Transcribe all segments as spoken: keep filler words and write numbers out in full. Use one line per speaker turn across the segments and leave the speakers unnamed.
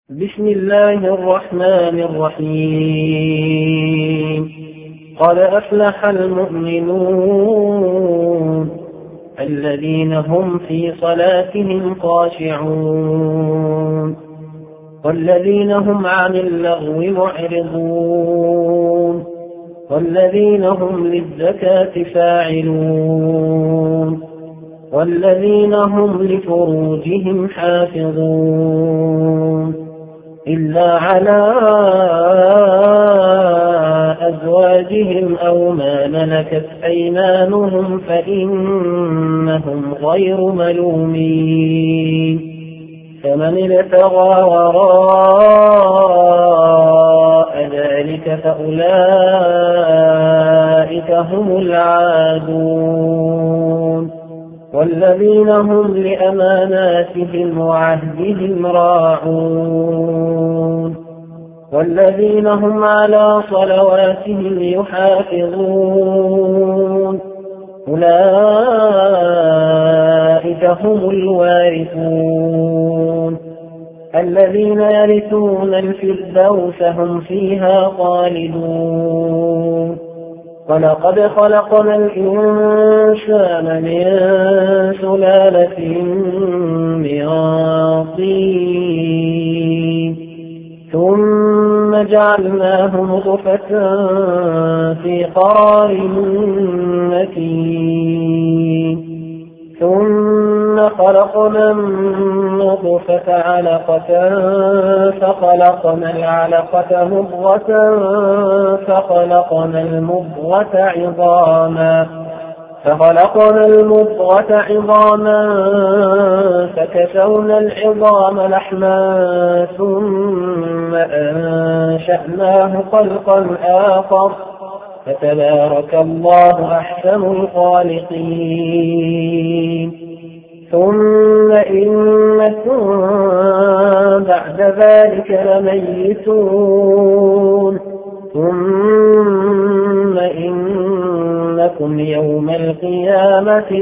بسم الله الرحمن الرحيم. قد أفلح المؤمنون الذين هم في صلاتهم خاشعون والذين هم عن اللغو معرضون والذين هم للزكاة فاعلون والذين هم لفروجهم حافظون إلا على أزواجهم أو ما ملكت أيمانهم فإنهم غير ملومين. فمن ابتغى وراء ذلك فأولئك هم العادون والذين هم لأماناتهم وعهدهم راعون والذين هم على صلواتهم يحافظون أولئك هم الوارثون الذين يرثون الفردوس هم فيها خالدون. ولقد خلقنا الإنسان من سلالة من طين ثم جعلناه نطفة في قرار مكين ثم خلقنا النطفة علقة فخلقنا العلقة مضغة فخلقنا المضغة عظاما فخلقنا المضغة عظاما فكسونا العظام لحما ثم أنشأناه خلقا آخر فتبارك الله أحسن الخالقين. ثم إنكم بعد ذلك لميتون ثم إنكم يوم القيامة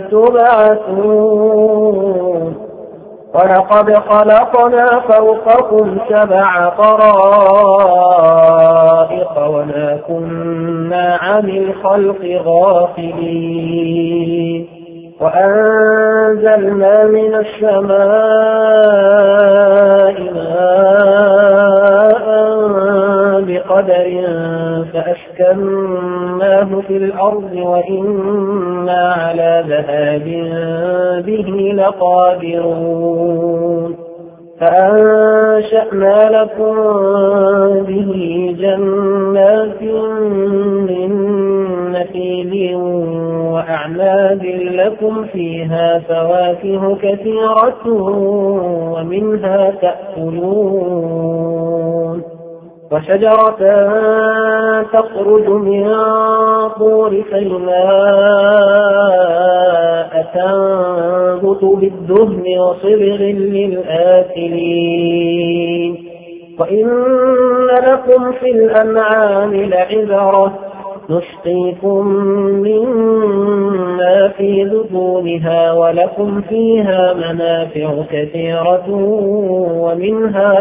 تبعثون. ولقد خلقنا فوقكم سبع طرائق وما كنا عن الخلق غافلين وأنزلنا من السماء ماء بقدر فأسكناه في الأرض وإنا على ذهاب به لقادرون. فأنشأنا لكم به جنات من نخيل وأعناب لكم فيها فواكه كثيرة ومنها تأكلون وشجرة تخرج من طور سيناء تنبت بالدهن وصبغ للآكلين وإن لكم في الأنعام لعبرة نسقيكم مما في بطونها ولكم فيها منافع كثيرة ومنها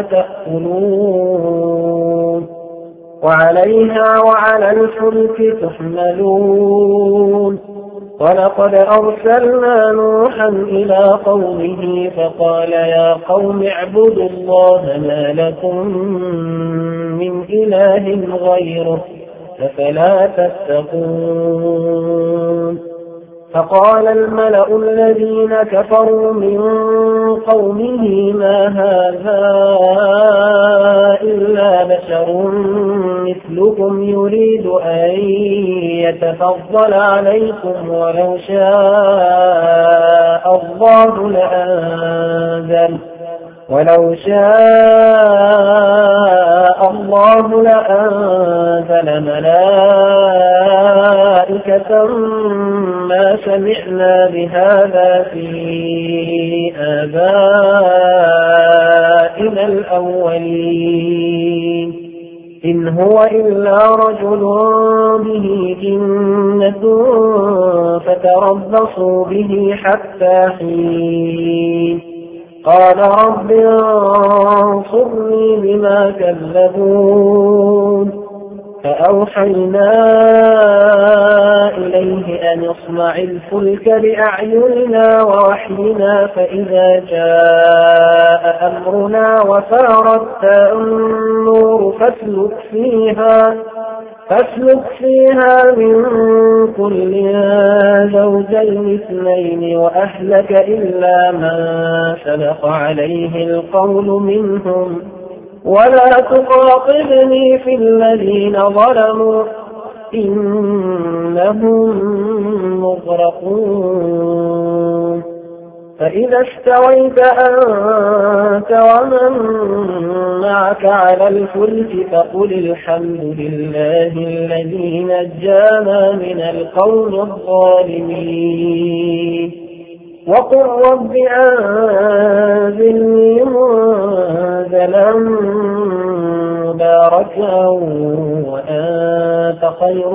تأكلون وعليها وعلى الفلك تحملون. ولقد أرسلنا نوحا إلى قومه فقال يا قوم اعبدوا الله ما لكم من إله غيره فلا تتقون. فقال الملأ الذين كفروا من قومه ما هذا إلا بشر مثلكم يريد أن يتفضل عليكم ولو شاء الله لأنزل ولو شاء الله لأنزل ملائكة ما سمعنا بهذا في آبائنا الأولين إن هو إلا رجل به جنة فتربصوا به حتى حين قال رب انصرني بما كذبون فأوحينا إليه أن اصنع الفلك بأعيننا ووحينا فإذا جاء أمرنا وفارت النور فاسلك فيها فاسلك فيها من كل زوجين اثنين وأهلك إلا من سبق عليه القول منهم ولا تخاطبني في الذين ظلموا إنهم مغرقون فإذا استويت أنت ومن معك على الفلك فقل الحمد لله الذي نجانا من القوم الظالمين وقل رب أنزلني منزلا مباركا وأنت خير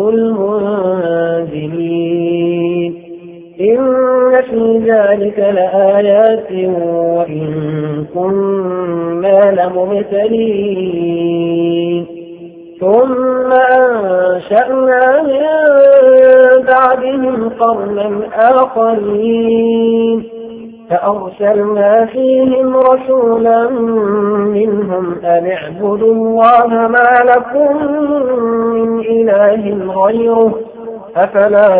المنزلين إن في ذلك لآيات وإن كنا لمبتلين ثم أنشأنا من بعدهم قرنا آخرين فأرسلنا فيهم رسولا منهم أن اعبدوا الله ما لكم من إله غيره أفلا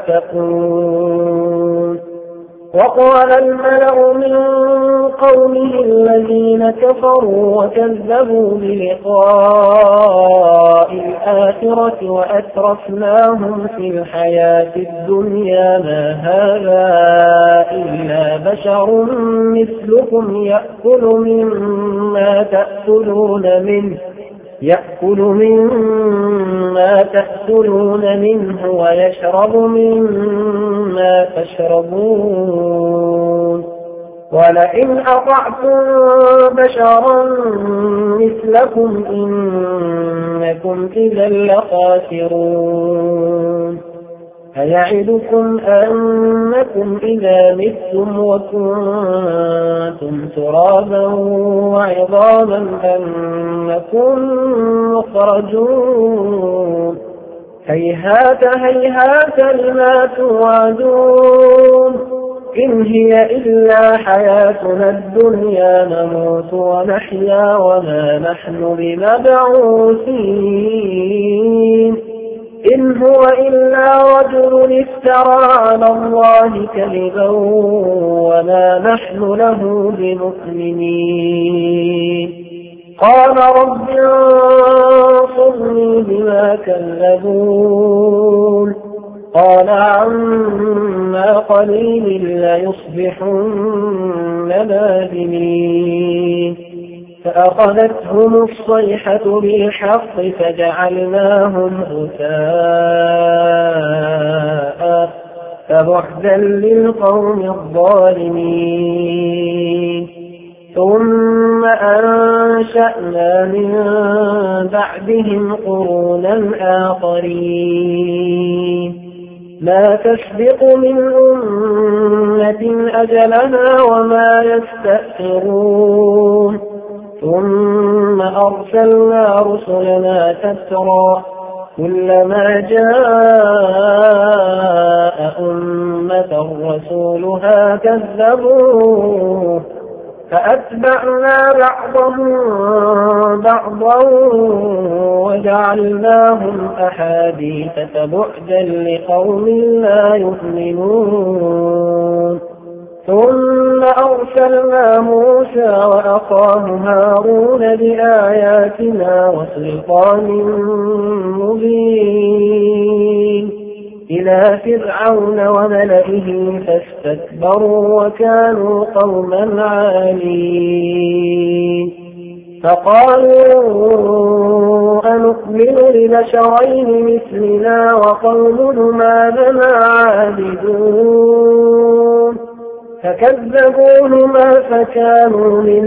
تتقون وقال الملأ من قومه الذين كفروا وكذبوا بلقاء الآخرة وأترفناهم في الحياة الدنيا ما هذا إلا بشر مثلكم يأكل مما تأكلون منه يأكل مما تأكلون منه ويشرب مما تشربون ولئن أطعتم بشرا مثلكم إنكم إذا لخاسرون أيعدكم أنكم إذا متم وكنتم ترابا وعظاما أنكم مخرجون هيهات هيهات لما توعدون إن هي إلا حياتنا الدنيا نموت ونحيا وما نحن بمبعوثين إن هو إلا رجل افترى على الله كذبا وما نحن له بمؤمنين قال رب انصرني بما كذبون قال عما قليل ليصبحن نادمين فأخذتهم الصيحة بالحق فجعلناهم غثاء فبعدا للقوم الظالمين ثم أنشأنا من بعدهم قرونا آخرين ما تسبق من أمة أجلها وما يستأخرون ثم أرسلنا رسلنا تترى كلما جاء أمة رسولها كذبوه فأتبعنا بعضهم بعضا وجعلناهم أحاديث فبعدا لقوم لا يؤمنون ثم أرسلنا موسى وأخاه هارون بآياتنا وسلطان مبين إلى فرعون وملئه فاستكبروا وكانوا قوما عالين فقالوا أنؤمن لبشرين مثلنا وقومهما لنا عابدون فكذبوهما فكانوا من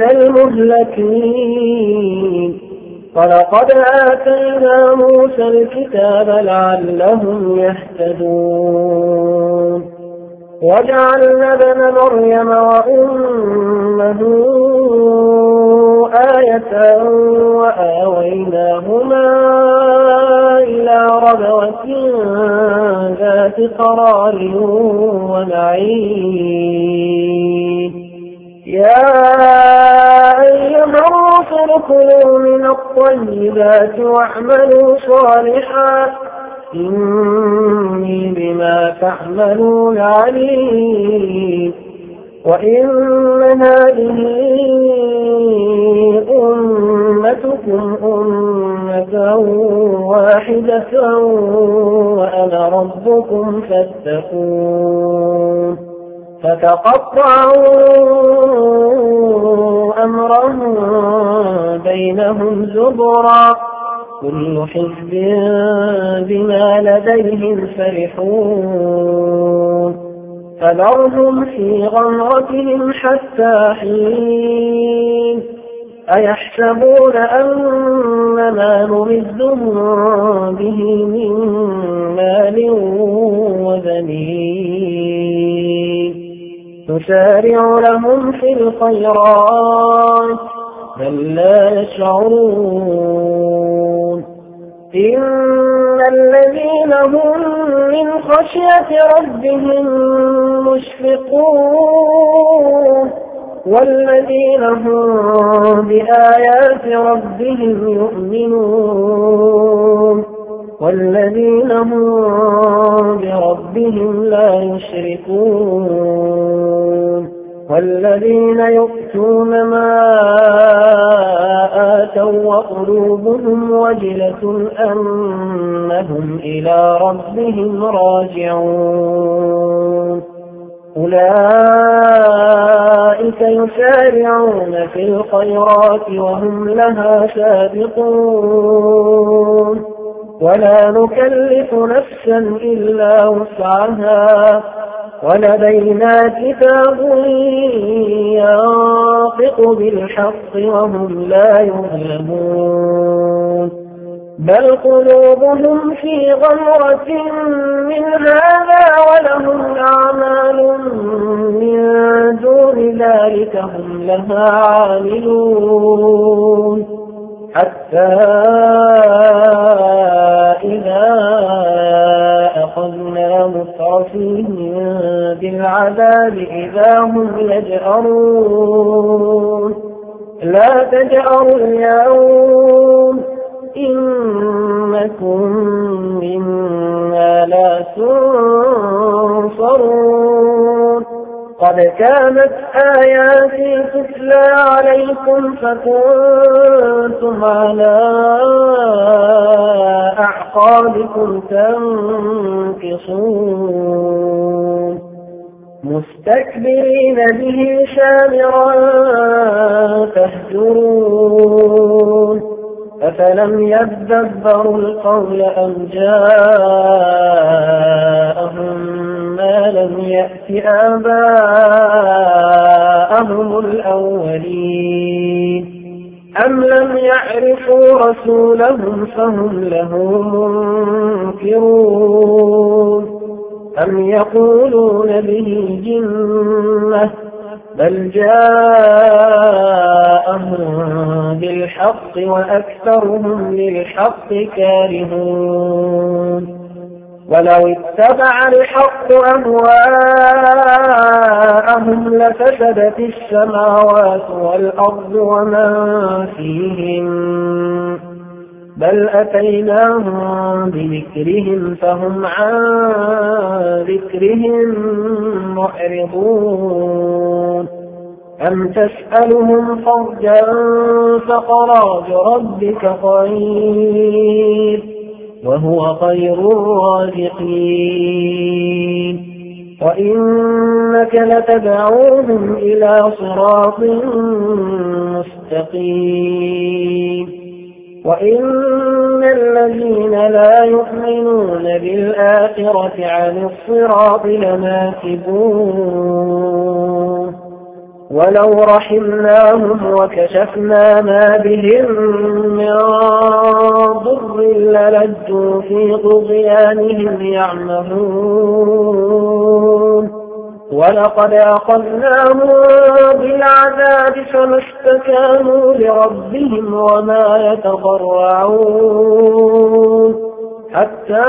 المهلكين ولقد آتينا موسى الكتاب لعلهم يهتدون وجعلنا ابن مريم وأمه آية وآويناهما إلى ربوة ذات قرار ونعيم يا أيها الرسل كلوا من الطيبات واعملوا صالحا إني بما تعملون عليم وإن هذه أمتكم أمة واحدة وأنا ربكم فاتقون فتقطعوا أمرهم بينهم زبرا كل حزب بما لديهم فرحون فذرهم في غمرتهم حتى حين أيحسبون أن ما نمدهم به من مال وبنين نسارع لهم في الخيرات بل لا يشعرون إن الذين هم من خشية ربهم مشفقون والذين هم بآيات ربهم يؤمنون والذين هم بربهم لا يشركون والذين يؤتون ما آتوا وقلوبهم وجلة أنهم إلى ربهم راجعون أولئك يسارعون في الخيرات وهم لها سابقون ولا نكلف نفسا إلا وسعها ولدينا كتاب ينطق بالحق وهم لا يظلمون بل قلوبهم في غمرة من هذا ولهم أعمال من دون ذلك هم لها عاملون حتى إذا أخذنا مترفيهم بالعذاب إذا هم يجأرون لا تجأروا اليوم إنكم منا لا تنصرون قد كانت آياتي تتلى عليكم فكنتم على أعقابكم تنكصون مستكبرين به سامرا تهجرون أفلم يدبروا القول أم جاءهم ما لم يأت آباءهم الأولين أم لم يعرفوا رسولهم فهم له منكرون أم يقولون به جنة بل جاءهم بالحق وأكثرهم للحق كارهون ولو اتبع الحق أهواءهم لفسدت السماوات والأرض ومن فيهم بل أتيناهم بذكرهم فهم عن ذكرهم معرضون أم تسألهم خرجا فخراج ربك خير وهو خير الرازقين وإنك لتدعوهم إلى صراط مستقيم وإن الذين لا يؤمنون بالآخرة عن الصراط لناكبون ولو رحمناهم وكشفنا ما بهم من ضر للجوا في طغيانهم يعمهون ولقد أخذناهم بالعذاب فما استكانوا لربهم وما يتضرعون حتى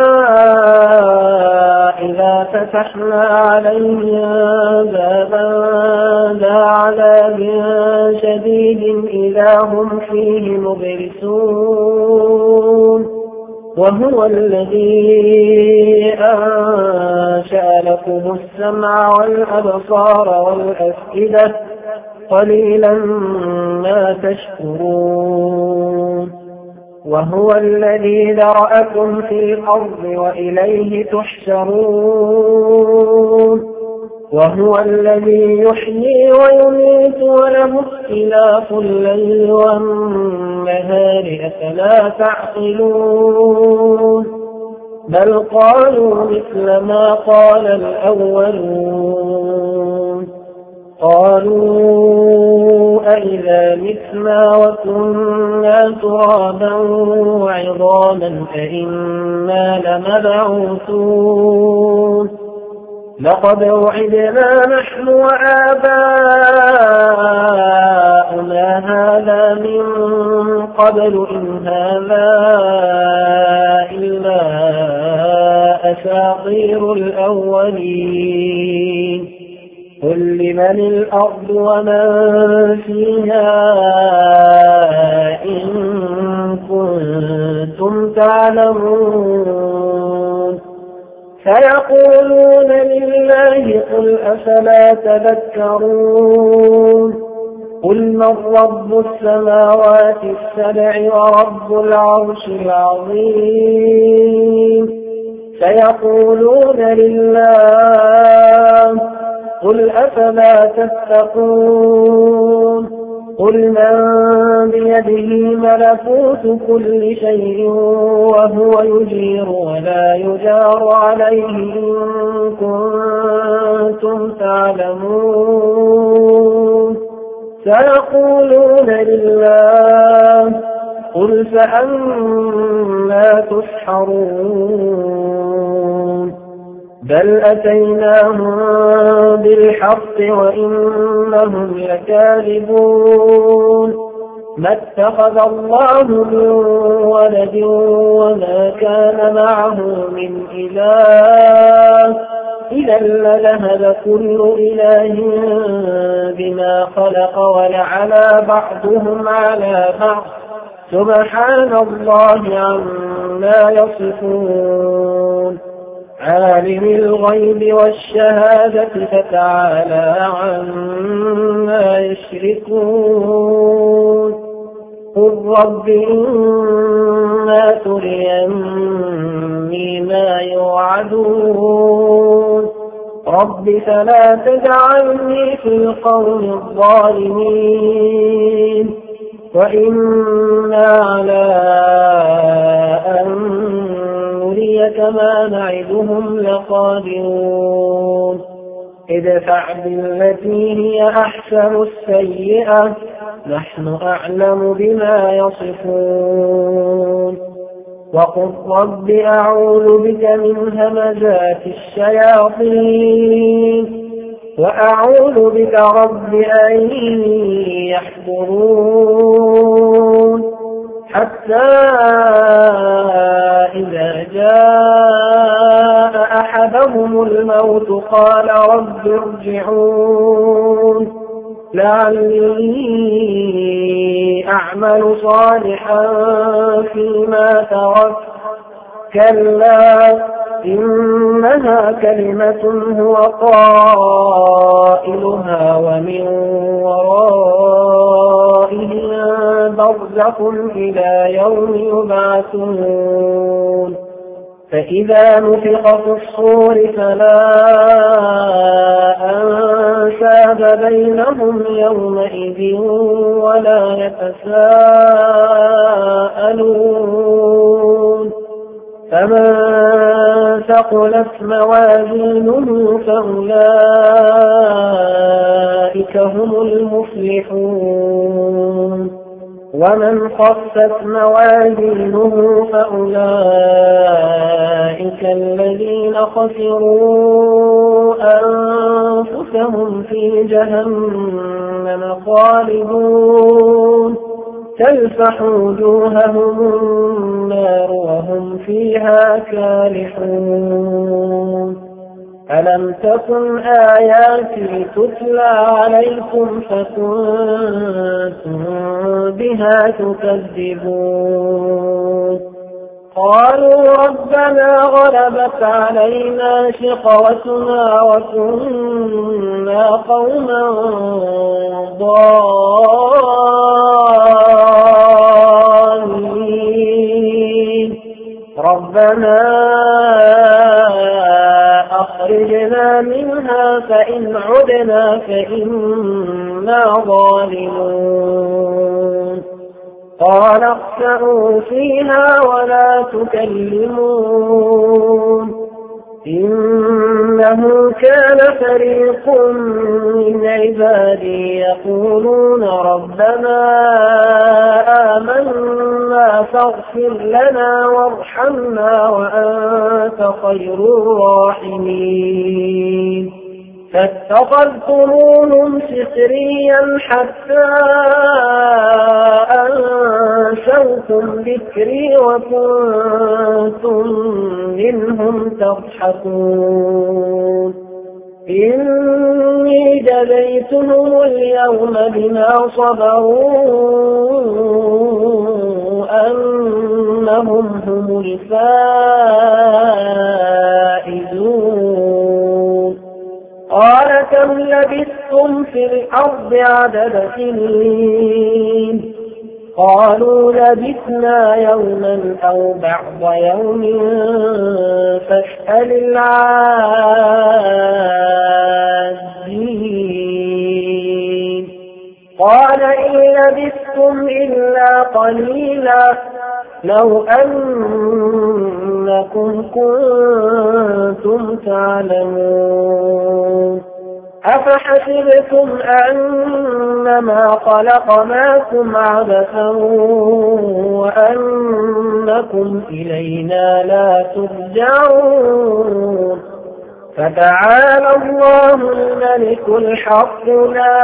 إذا فتحنا عليهم بابا ذا عذاب شديد إذا هم فيه مبلسون وهو الذي أنشأ لكم السمع والأبصار والأفئدة قليلا ما تشكرون وهو الذي ذرأكم في الأرض وإليه تحشرون وهو الذي يحيي ويميت وله اختلاف الليل والنهار أفلا تعقلون بل قالوا مثل ما قال الأولون قالوا أئذا متنا وكنا ترابا وعظاما أئنا لمبعوثون لقد وعدنا نحن وآباؤنا هذا من قبل إن هذا إلا أساطير الأولين قل لمن الأرض ومن فيها إن كنتم تعلمون فيقولون لله قل أفلا تذكرون قل من رب السماوات السبع ورب العرش العظيم فيقولون لله قل أفلا تتقون قل من بيده ملكوت كل شيء وهو يجير ولا يجار عليه إن كنتم تعلمون سيقولون لله قل فأنا تسحرون بل أتيناهم بالحق وإنهم لكاذبون ما اتخذ الله من ولد وما كان معه من إله إذا لذهب كل إله بما خلق ولعلى بعضهم على بعض سبحان الله عما يصفون عالم الغيب والشهادة فتعالى عما يشركون قل رب إما تريني ما يوعدون رب فلا تجعلني في القوم الظالمين وإنا على أن نريك ما نعدهم لقادرون ادفع بالتي هي أحسن السيئة نحن أعلم بما يصفون وقل رب أعوذ بك من همزات الشياطين وأعوذ بك رب أن يحضرون حتى إذا جاء أحدهم الموت قال رب ارجعون لعلي أعمل صالحا فيما تركت كلا إنها كلمة هو قائلها ومن ورائهم برزخ إلى يوم يبعثون فإذا نفخ في الصور فلا أنساب بينهم يومئذ ولا يتساءلون فمن ثقلت موازينه فأولئك هم المفلحون ومن خفت موازينه فأولئك الذين خسروا أنفسهم في جهنم خالدون تلفح وجوههم النار وهم فيها كالحون ألم تكن آياتي تتلى عليكم فكنتم بها تكذبون قالوا ربنا غلبت علينا شقوتنا وكنا قوما ضالين ربنا أخرجنا منها فإن عدنا فإنا ظالمون قال اخسئوا فيها ولا تكلمون إنه كان فريق من عبادي يقولون ربنا آمنا فاغفر لنا وارحمنا وأنت خير الراحمين فاتخذتموهم سخريا حتى أنسوكم ذكري وكنتم منهم تضحكون إني جزيتهم اليوم بما صبروا أنهم هم الفائزون قال كم لبثتم في الأرض عدد سنين قالوا لبثنا يوما أو بعض يوم فاسأل العادين قال إن لبثتم إلا قليلا لو أنكم كنتم تعلمون أفحسبتم أنما خلقناكم عبثا وأنكم إلينا لا ترجعون فتعالى الله الملك الحق لا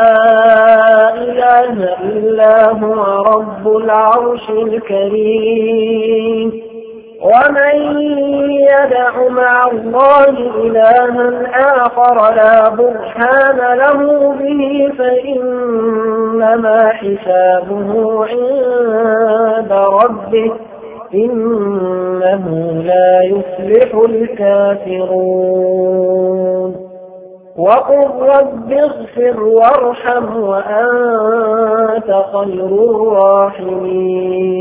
إله إلا هو رب العرش الكريم ومن يدع مع الله إلها آخر لا برهان له به فإنما حسابه عند ربه إنه لا يفلح الكافرون وقل رب اغفر وارحم وأنت خير الراحمين